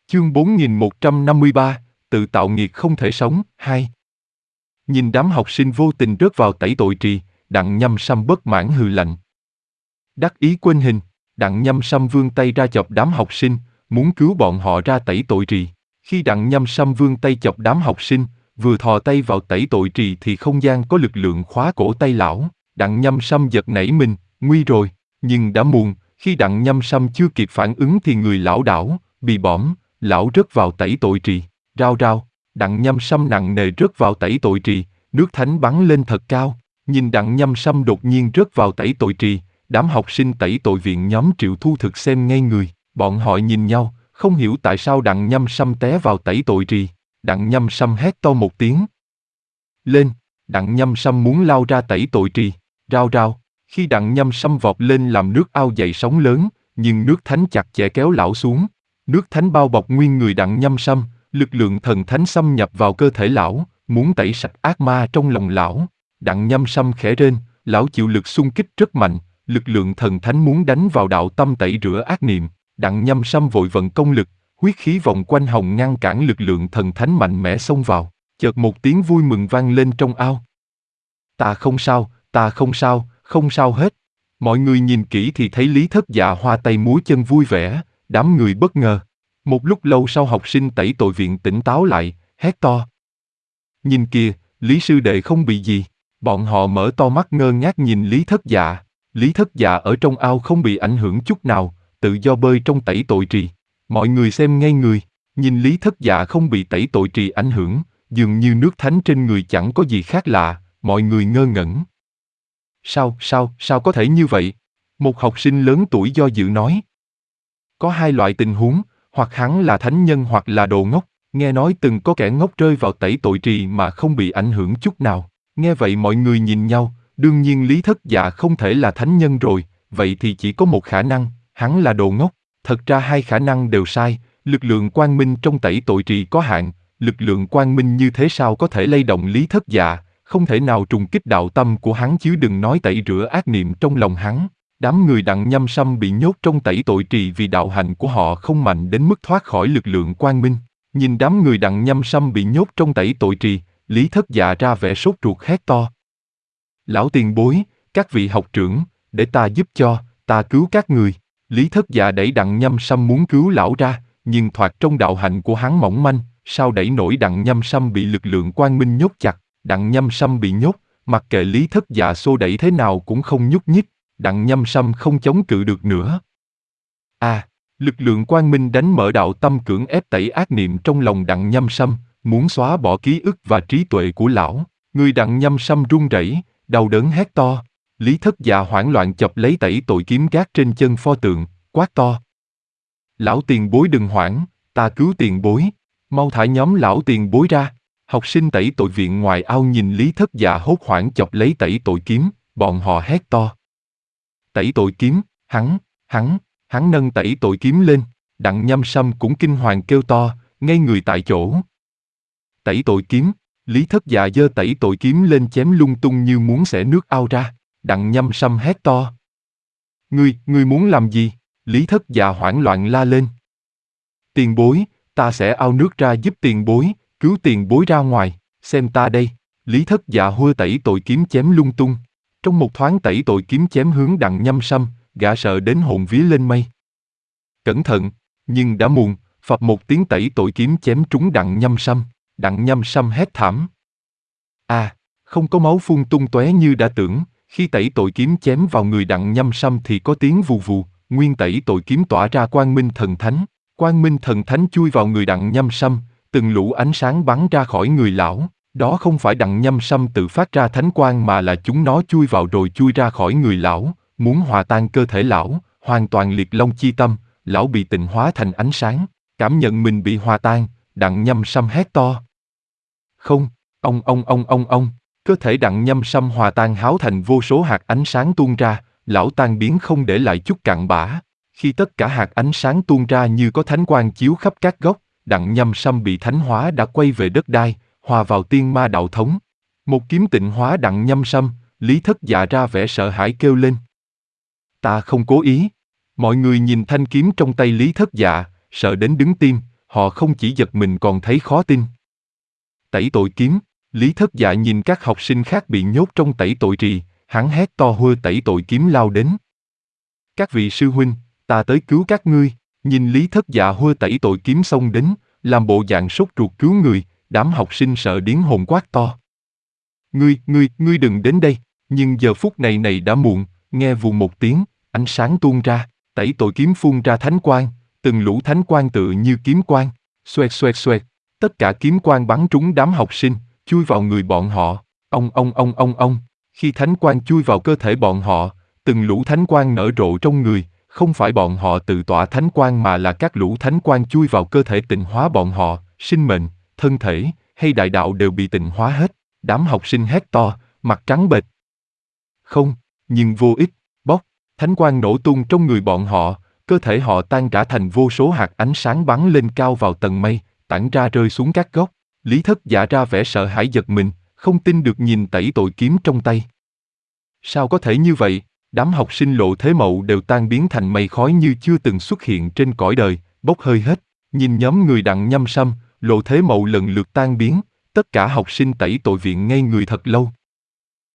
Chương 4153, tự tạo nghiệt không thể sống, 2. Nhìn đám học sinh vô tình rớt vào tẩy tội trì, Đặng Nhâm Sâm bất mãn hừ lạnh. Đắc ý quên hình, Đặng Nhâm Sâm vươn tay ra chọc đám học sinh, muốn cứu bọn họ ra tẩy tội trì. Khi Đặng Nhâm Sâm vươn tay chọc đám học sinh, vừa thò tay vào tẩy tội trì thì không gian có lực lượng khóa cổ tay lão. Đặng Nhâm Sâm giật nảy mình, nguy rồi, nhưng đã muộn. Khi Đặng Nhâm Sâm chưa kịp phản ứng thì người lão đảo, bị bõm, lão rớt vào tẩy tội trì. Rao rao, Đặng Nhâm Sâm nặng nề rớt vào tẩy tội trì, nước thánh bắn lên thật cao. Nhìn Đặng Nhâm Sâm đột nhiên rớt vào tẩy tội trì, đám học sinh tẩy tội viện nhóm Triệu Thu Thực xem ngây người. Bọn họ nhìn nhau, không hiểu tại sao Đặng Nhâm Sâm té vào tẩy tội trì. Đặng Nhâm Sâm hét to một tiếng. Lên! Đặng Nhâm Sâm muốn lao ra tẩy tội trì. Rao rao, khi Đặng Nhâm Sâm vọt lên làm nước ao dậy sóng lớn, nhưng nước thánh chặt chẽ kéo lão xuống. Nước thánh bao bọc nguyên người Đặng Nhâm Sâm, lực lượng thần thánh xâm nhập vào cơ thể lão, muốn tẩy sạch ác ma trong lòng lão. Đặng Nhâm Sâm khẽ rên, lão chịu lực xung kích rất mạnh, lực lượng thần thánh muốn đánh vào đạo tâm tẩy rửa ác niệm. Đặng Nhâm Sâm vội vận công lực, huyết khí vòng quanh hồng ngăn cản lực lượng thần thánh mạnh mẽ xông vào. Chợt một tiếng vui mừng vang lên trong ao. Ta không sao, ta không sao, không sao hết. Mọi người nhìn kỹ thì thấy Lý Thất Dạ hoa tay múa chân vui vẻ, đám người bất ngờ. Một lúc lâu sau học sinh tẩy tội viện tỉnh táo lại, hét to. Nhìn kìa, Lý sư đệ không bị gì. Bọn họ mở to mắt ngơ ngác nhìn Lý Thất Dạ. Lý Thất Dạ ở trong ao không bị ảnh hưởng chút nào, tự do bơi trong tẩy tội trì. Mọi người xem ngây người, nhìn Lý Thất Dạ không bị tẩy tội trì ảnh hưởng, dường như nước thánh trên người chẳng có gì khác lạ, mọi người ngơ ngẩn. Sao có thể như vậy? Một học sinh lớn tuổi do dự nói. Có hai loại tình huống, hoặc hắn là thánh nhân hoặc là đồ ngốc. Nghe nói từng có kẻ ngốc rơi vào tẩy tội trì mà không bị ảnh hưởng chút nào. Nghe vậy mọi người nhìn nhau, đương nhiên Lý Thất Dạ không thể là thánh nhân rồi, vậy thì chỉ có một khả năng, hắn là đồ ngốc. Thật ra hai khả năng đều sai, lực lượng quang minh trong tẩy tội trì có hạn, lực lượng quang minh như thế sao có thể lay động Lý Thất Dạ, không thể nào trùng kích đạo tâm của hắn chứ đừng nói tẩy rửa ác niệm trong lòng hắn. Đám người Đặng Nhâm Sâm bị nhốt trong tẩy tội trì vì đạo hành của họ không mạnh đến mức thoát khỏi lực lượng quang minh. Nhìn đám người Đặng Nhâm Sâm bị nhốt trong tẩy tội trì, Lý Thất Dạ ra vẻ sốt ruột hét to. Lão tiền bối, các vị học trưởng, để ta giúp cho, ta cứu các người. Lý Thất Dạ đẩy Đặng Nhâm Sâm muốn cứu lão ra, nhưng thoạt trong đạo hạnh của hắn mỏng manh, sao đẩy nổi Đặng Nhâm Sâm bị lực lượng quang minh nhốt chặt. Đặng Nhâm Sâm bị nhốt, mặc kệ Lý Thất Dạ xô đẩy thế nào cũng không nhúc nhích, Đặng Nhâm Sâm không chống cự được nữa. Lực lượng quang minh đánh mở đạo tâm cưỡng ép tẩy ác niệm trong lòng Đặng Nhâm Sâm, muốn xóa bỏ ký ức và trí tuệ của lão. Người Đặng Nhâm Sâm run rẩy, đau đớn hét to. Lý Thất Dạ hoảng loạn chộp lấy tẩy tội kiếm gác trên chân pho tượng, quát to. Lão tiền bối đừng hoảng, ta cứu tiền bối, mau thả nhóm lão tiền bối ra. Học sinh tẩy tội viện ngoài ao nhìn Lý Thất Dạ hốt hoảng chộp lấy tẩy tội kiếm, bọn họ hét to. Tẩy tội kiếm, hắn nâng tẩy tội kiếm lên, Đặng Nhâm Sâm cũng kinh hoàng kêu to, ngây người tại chỗ. Tẩy tội kiếm, Lý Thất Dạ giơ tẩy tội kiếm lên chém lung tung như muốn xẻ nước ao ra, Đặng Nhâm Sâm hét to. Ngươi muốn làm gì? Lý Thất Dạ hoảng loạn la lên. Tiền bối, ta sẽ ao nước ra giúp tiền bối, cứu tiền bối ra ngoài, xem ta đây. Lý Thất Dạ hua tẩy tội kiếm chém lung tung. Trong một thoáng tẩy tội kiếm chém hướng Đặng Nhâm Sâm, gã sợ đến hồn vía lên mây. Cẩn thận, nhưng đã muộn, phập một tiếng tẩy tội kiếm chém trúng Đặng Nhâm Sâm. Đặng Nhâm Sâm hét thảm. Không có máu phun tung tóe như đã tưởng, khi tẩy tội kiếm chém vào người Đặng Nhâm Sâm thì có tiếng vù vù, nguyên tẩy tội kiếm tỏa ra quang minh thần thánh. Quang minh thần thánh chui vào người Đặng Nhâm Sâm, từng lũ ánh sáng bắn ra khỏi người lão. Đó không phải Đặng Nhâm Sâm tự phát ra thánh quang mà là chúng nó chui vào rồi chui ra khỏi người lão, muốn hòa tan cơ thể lão, hoàn toàn liệt long chi tâm. Lão bị tịnh hóa thành ánh sáng, cảm nhận mình bị hòa tan, Đặng Nhâm Sâm hét to. Không, ông, cơ thể Đặng Nhâm Sâm hòa tan háo thành vô số hạt ánh sáng tuôn ra, lão tan biến không để lại chút cặn bã. Khi tất cả hạt ánh sáng tuôn ra như có thánh quang chiếu khắp các góc, Đặng Nhâm Sâm bị thánh hóa đã quay về đất đai, hòa vào tiên ma đạo thống. Một kiếm tịnh hóa Đặng Nhâm Sâm, Lý Thất Dạ ra vẻ sợ hãi kêu lên. Ta không cố ý. Mọi người nhìn thanh kiếm trong tay Lý Thất Dạ, sợ đến đứng tim, họ không chỉ giật mình còn thấy khó tin. Tẩy tội kiếm, Lý Thất Dạ nhìn các học sinh khác bị nhốt trong tẩy tội trì, hắn hét to hơ tẩy tội kiếm lao đến. Các vị sư huynh, ta tới cứu các ngươi. Nhìn Lý Thất Dạ hơ tẩy tội kiếm xông đến, làm bộ dạng sốt ruột cứu người, đám học sinh sợ điếng hồn quát to. Ngươi đừng đến đây, nhưng giờ phút này đã muộn, nghe vù một tiếng, ánh sáng tuôn ra, tẩy tội kiếm phun ra thánh quang, từng lũ thánh quang tựa như kiếm quang, xoẹt xoẹt xoẹt, tất cả kiếm quang bắn trúng đám học sinh, chui vào người bọn họ, ông. Khi thánh quang chui vào cơ thể bọn họ, từng lũ thánh quang nở rộ trong người, không phải bọn họ tự tỏa thánh quang mà là các lũ thánh quang chui vào cơ thể tịnh hóa bọn họ, sinh mệnh, thân thể, hay đại đạo đều bị tịnh hóa hết. Đám học sinh hét to, mặt trắng bệch. Không, nhưng vô ích, bốc, thánh quang nổ tung trong người bọn họ, cơ thể họ tan rã thành vô số hạt ánh sáng bắn lên cao vào tầng mây, tản ra rơi xuống các góc. Lý Thất Dạ ra vẻ sợ hãi giật mình, không tin được nhìn tẩy tội kiếm trong tay. Sao có thể như vậy? Đám học sinh Lộ Thế Mậu đều tan biến thành mây khói như chưa từng xuất hiện trên cõi đời, bốc hơi hết. Nhìn nhóm người Đặng Nhâm Sâm, Lộ Thế Mậu lần lượt tan biến, tất cả học sinh tẩy tội viện ngây người thật lâu.